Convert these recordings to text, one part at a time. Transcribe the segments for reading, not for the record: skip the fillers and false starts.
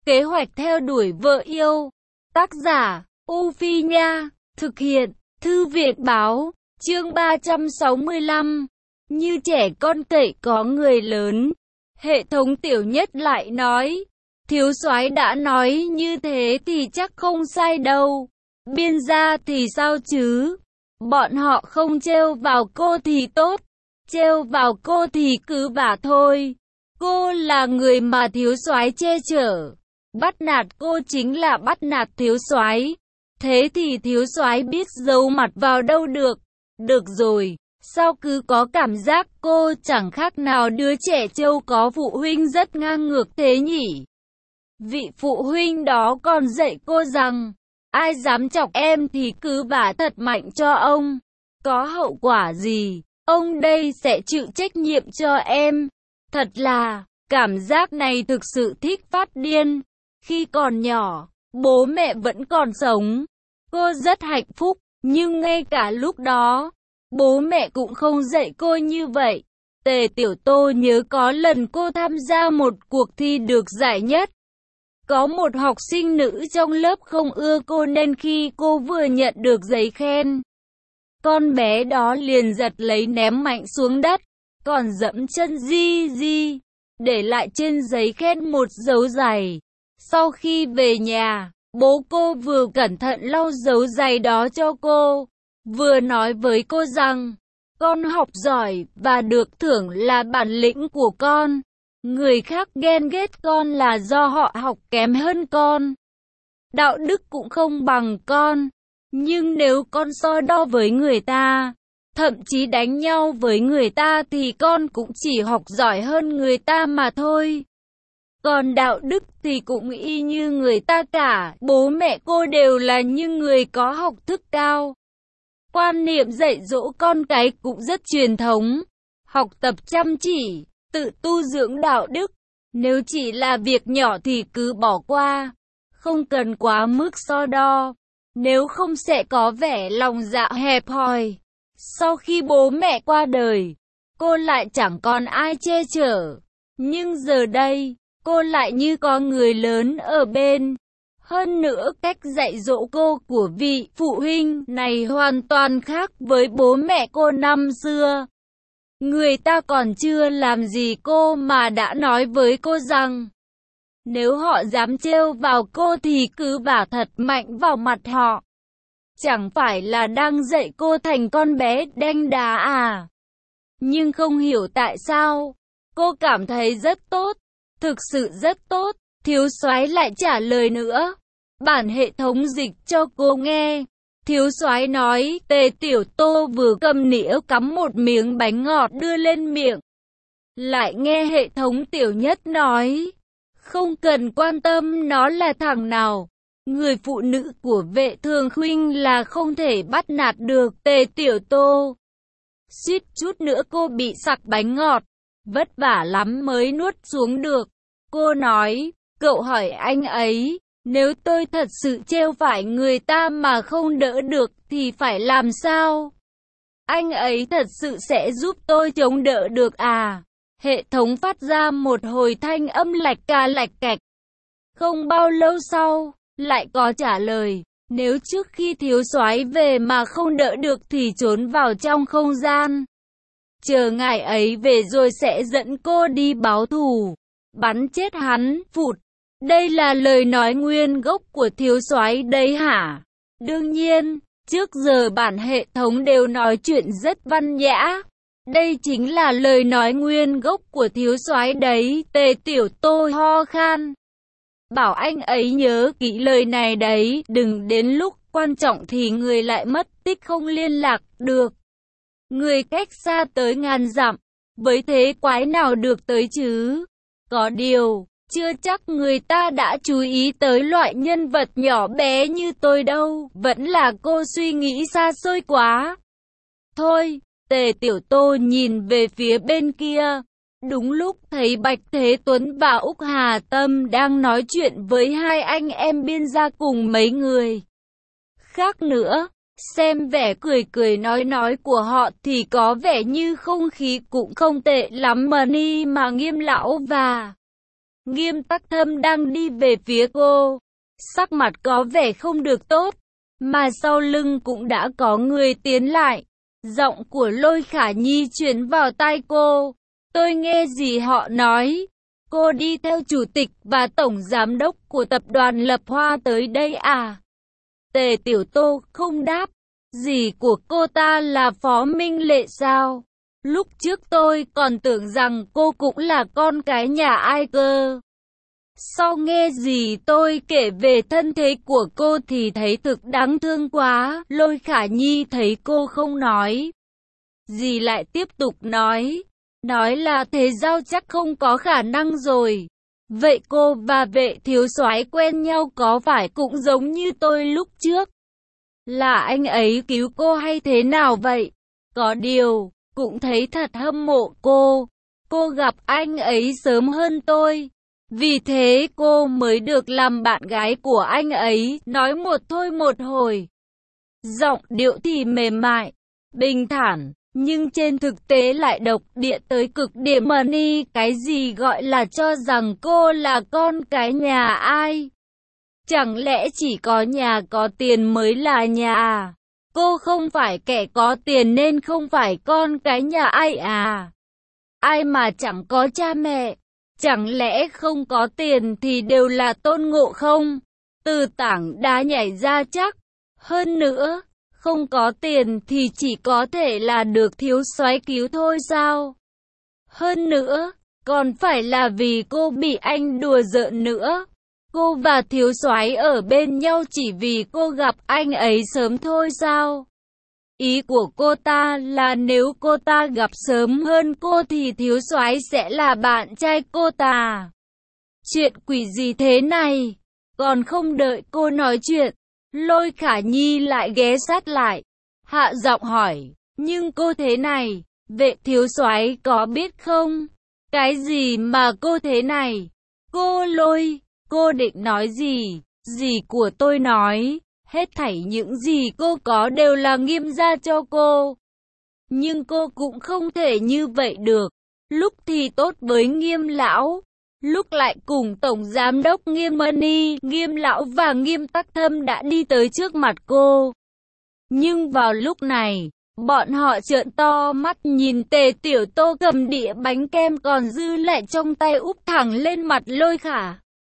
Kế hoạch theo đuổi vợ yêu. Tác giả, U Phi Nha. Thực hiện, Thư viện Báo. Chương 365. Như trẻ con cậy có người lớn. Hệ thống Tiểu Nhất lại nói. Thiếu soái đã nói như thế thì chắc không sai đâu. Biên gia thì sao chứ? Bọn họ không trêu vào cô thì tốt. Trêu vào cô thì cứ vả thôi. Cô là người mà thiếu soái che chở. Bắt nạt cô chính là bắt nạt thiếu soái. Thế thì thiếu soái biết giấu mặt vào đâu được. Được rồi, sao cứ có cảm giác cô chẳng khác nào đứa trẻ trâu có phụ huynh rất ngang ngược thế nhỉ? Vị phụ huynh đó còn dạy cô rằng, ai dám chọc em thì cứ vả thật mạnh cho ông. Có hậu quả gì, ông đây sẽ chịu trách nhiệm cho em. Thật là, cảm giác này thực sự thích phát điên. Khi còn nhỏ, bố mẹ vẫn còn sống. Cô rất hạnh phúc, nhưng ngay cả lúc đó, bố mẹ cũng không dạy cô như vậy. Tề Tiểu Tô nhớ có lần cô tham gia một cuộc thi được giải nhất. Có một học sinh nữ trong lớp không ưa cô nên khi cô vừa nhận được giấy khen, con bé đó liền giật lấy ném mạnh xuống đất, còn dẫm chân di di, để lại trên giấy khen một dấu giày. Sau khi về nhà, bố cô vừa cẩn thận lau dấu giày đó cho cô, vừa nói với cô rằng, con học giỏi và được thưởng là bản lĩnh của con. Người khác ghen ghét con là do họ học kém hơn con. Đạo đức cũng không bằng con. Nhưng nếu con so đo với người ta, thậm chí đánh nhau với người ta thì con cũng chỉ học giỏi hơn người ta mà thôi. Còn đạo đức thì cũng y như người ta cả. Bố mẹ cô đều là những người có học thức cao. Quan niệm dạy dỗ con cái cũng rất truyền thống. Học tập chăm chỉ, tự tu dưỡng đạo đức. Nếu chỉ là việc nhỏ thì cứ bỏ qua, không cần quá mức so đo. Nếu không sẽ có vẻ lòng dạ hẹp hòi. Sau khi bố mẹ qua đời, cô lại chẳng còn ai che chở. Nhưng giờ đây, cô lại như có người lớn ở bên. Hơn nữa cách dạy dỗ cô của vị phụ huynh này hoàn toàn khác với bố mẹ cô năm xưa. Người ta còn chưa làm gì cô mà đã nói với cô rằng, nếu họ dám trêu vào cô thì cứ vả thật mạnh vào mặt họ. Chẳng phải là đang dạy cô thành con bé đanh đá à? Nhưng không hiểu tại sao, cô cảm thấy rất tốt, thực sự rất tốt. Thiếu soái lại trả lời nữa. Bản hệ thống dịch cho cô nghe. Thiếu soái nói, Tề Tiểu Tô vừa cầm nĩa cắm một miếng bánh ngọt đưa lên miệng. Lại nghe hệ thống Tiểu Nhất nói, không cần quan tâm nó là thằng nào. Người phụ nữ của Vệ Thường Khuynh là không thể bắt nạt được Tề Tiểu Tô. Suýt chút nữa cô bị sặc bánh ngọt. Vất vả lắm mới nuốt xuống được. Cô nói, cậu hỏi anh ấy, nếu tôi thật sự trêu phải người ta mà không đỡ được thì phải làm sao? Anh ấy thật sự sẽ giúp tôi chống đỡ được à? Hệ thống phát ra một hồi thanh âm lạch ca lạch cạch. Không bao lâu sau, lại có trả lời, nếu trước khi thiếu soái về mà không đỡ được thì trốn vào trong không gian. Chờ ngài ấy về rồi sẽ dẫn cô đi báo thù, bắn chết hắn, phụt. Đây là lời nói nguyên gốc của thiếu soái đấy hả? Đương nhiên, trước giờ bản hệ thống đều nói chuyện rất văn nhã. Đây chính là lời nói nguyên gốc của thiếu soái đấy. Tề Tiểu Tô ho khan. Bảo anh ấy nhớ kỹ lời này đấy, đừng đến lúc quan trọng thì người lại mất tích không liên lạc được. Người cách xa tới ngàn dặm, với thế quái nào được tới chứ? Có điều, chưa chắc người ta đã chú ý tới loại nhân vật nhỏ bé như tôi đâu, vẫn là cô suy nghĩ xa xôi quá. Thôi, Tề Tiểu Tô nhìn về phía bên kia. Đúng lúc thấy Bạch Thế Tuấn và Úc Hà Tâm đang nói chuyện với hai anh em Biên gia cùng mấy người khác nữa. Xem vẻ cười cười nói của họ thì có vẻ như không khí cũng không tệ lắm mà Nghiêm lão và Nghiêm Tắc Thâm đang đi về phía cô. Sắc mặt có vẻ không được tốt, mà sau lưng cũng đã có người tiến lại. Giọng của Lôi Khả Nhi truyền vào tai cô. Tôi nghe gì họ nói. Cô đi theo chủ tịch và tổng giám đốc của tập đoàn Lập Hoa tới đây à? Tề Tiểu Tô không đáp. Dì của cô ta là Phó Minh Lệ sao? Lúc trước tôi còn tưởng rằng cô cũng là con cái nhà ai cơ. Sau nghe dì tôi kể về thân thế của cô thì thấy thực đáng thương quá. Lôi Khả Nhi thấy cô không nói, dì lại tiếp tục nói là thế Giao chắc không có khả năng rồi. Vậy cô và Vệ thiếu soái quen nhau có phải cũng giống như tôi lúc trước? Là anh ấy cứu cô hay thế nào vậy? Có điều, cũng thấy thật hâm mộ cô. Cô gặp anh ấy sớm hơn tôi. Vì thế cô mới được làm bạn gái của anh ấy. Nói một thôi một hồi. Giọng điệu thì mềm mại, bình thản, nhưng trên thực tế lại độc địa tới cực điểm. Money, cái gì gọi là cho rằng cô là con cái nhà ai? Chẳng lẽ chỉ có nhà có tiền mới là nhà à? Cô không phải kẻ có tiền nên không phải con cái nhà ai à? Ai mà chẳng có cha mẹ? Chẳng lẽ không có tiền thì đều là Tôn Ngộ Không? Từ tảng đá nhảy ra chắc. Hơn nữa, không có tiền thì chỉ có thể là được thiếu soái cứu thôi sao? Hơn nữa, còn phải là vì cô bị anh đùa giỡn nữa. Cô và thiếu soái ở bên nhau chỉ vì cô gặp anh ấy sớm thôi sao? Ý của cô ta là nếu cô ta gặp sớm hơn cô thì thiếu soái sẽ là bạn trai cô ta. Chuyện quỷ gì thế này? Còn không đợi cô nói chuyện, Lôi Khả Nhi lại ghé sát lại, hạ giọng hỏi, nhưng cô thế này, Vệ thiếu soái có biết không? Cái gì mà cô thế này? Cô Lôi, cô định nói gì? Dì của tôi nói, hết thảy những gì cô có đều là Nghiêm gia cho cô. Nhưng cô cũng không thể như vậy được. Lúc thì tốt với Nghiêm lão, lúc lại cùng tổng giám đốc Nghiêm Money. Nghiêm lão và Nghiêm Tắc Thâm đã đi tới trước mặt cô. Nhưng vào lúc này, bọn họ trợn to mắt nhìn Tề Tiểu Tô cầm đĩa bánh kem còn dư lại trong tay úp thẳng lên mặt Lôi Khả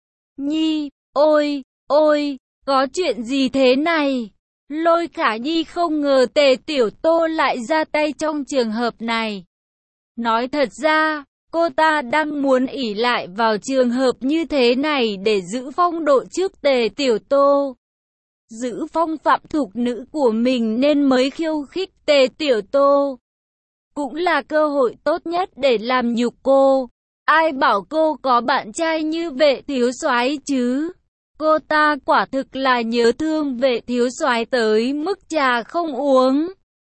Nhi. Ôi, ôi, có chuyện gì thế này? Lôi Khả Nhi không ngờ Tề Tiểu Tô lại ra tay trong trường hợp này. Nói thật ra, cô ta đang muốn ỷ lại vào trường hợp như thế này để giữ phong độ trước Tề Tiểu Tô. Giữ phong phạm thục nữ của mình nên mới khiêu khích Tề Tiểu Tô. Cũng là cơ hội tốt nhất để làm nhục cô. Ai bảo cô có bạn trai như Vệ thiếu soái chứ? Cô ta quả thực là nhớ thương Vệ thiếu soái tới mức trà không uống,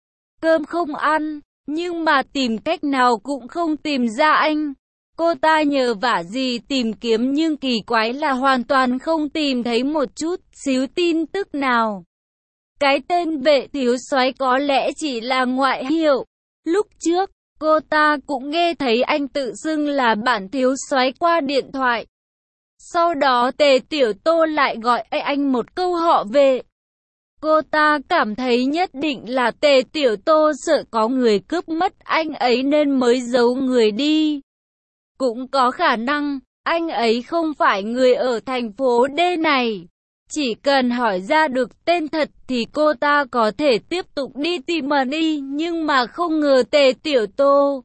cơm không ăn, nhưng mà tìm cách nào cũng không tìm ra anh. Cô ta nhờ vả gì tìm kiếm nhưng kỳ quái là hoàn toàn không tìm thấy một chút xíu tin tức nào. Cái tên Vệ thiếu soái có lẽ chỉ là ngoại hiệu. Lúc trước, cô ta cũng nghe thấy anh tự xưng là bản thiếu soái qua điện thoại. Sau đó Tề Tiểu Tô lại gọi anh một câu họ Vệ. Cô ta cảm thấy nhất định là Tề Tiểu Tô sợ có người cướp mất anh ấy nên mới giấu người đi. Cũng có khả năng, anh ấy không phải người ở thành phố D này. Chỉ cần hỏi ra được tên thật thì cô ta có thể tiếp tục đi tìm đi, nhưng mà không ngờ Tề Tiểu Tô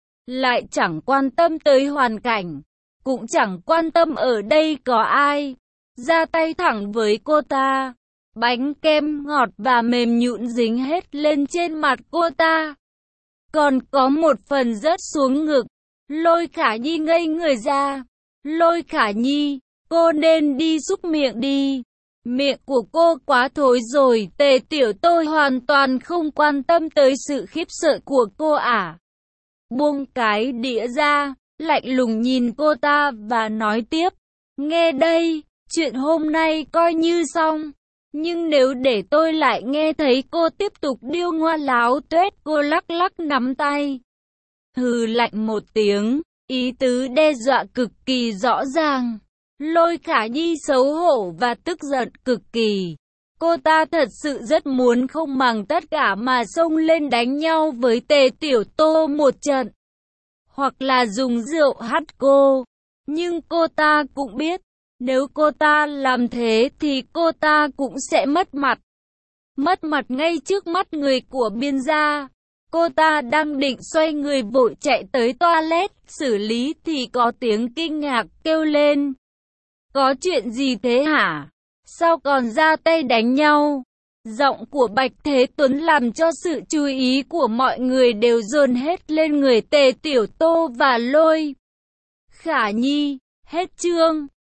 lại chẳng quan tâm tới hoàn cảnh, cũng chẳng quan tâm ở đây có ai. Ra tay thẳng với cô ta. Bánh kem ngọt và mềm nhũn dính hết lên trên mặt cô ta. Còn có một phần rớt xuống ngực. Lôi Khả Nhi ngây người ra. Lôi Khả Nhi, cô nên đi súc miệng đi. Miệng của cô quá thối rồi. Tề Tiểu Tô hoàn toàn không quan tâm tới sự khiếp sợ của cô à. Buông cái đĩa ra, lạnh lùng nhìn cô ta và nói tiếp. Nghe đây, chuyện hôm nay coi như xong. Nhưng nếu để tôi lại nghe thấy cô tiếp tục điêu ngoa láo tuét, cô lắc lắc nắm tay. Hừ lạnh một tiếng, Ý tứ đe dọa cực kỳ rõ ràng. Lôi Khả Nhi xấu hổ và tức giận cực kỳ. Cô ta thật sự rất muốn không màng tất cả mà xông lên đánh nhau với Tề Tiểu Tô một trận. Hoặc là dùng rượu hắt cô. Nhưng cô ta cũng biết, nếu cô ta làm thế thì cô ta cũng sẽ mất mặt. Mất mặt ngay trước mắt người của Biên gia. Cô ta đang định xoay người vội chạy tới toilet xử lý thì có tiếng kinh ngạc kêu lên. Có chuyện gì thế hả? Sao còn ra tay đánh nhau? Giọng của Bạch Thế Tuấn làm cho sự chú ý của mọi người đều dồn hết lên người Tề Tiểu Tô và Lôi Khả Nhi. Hết chương.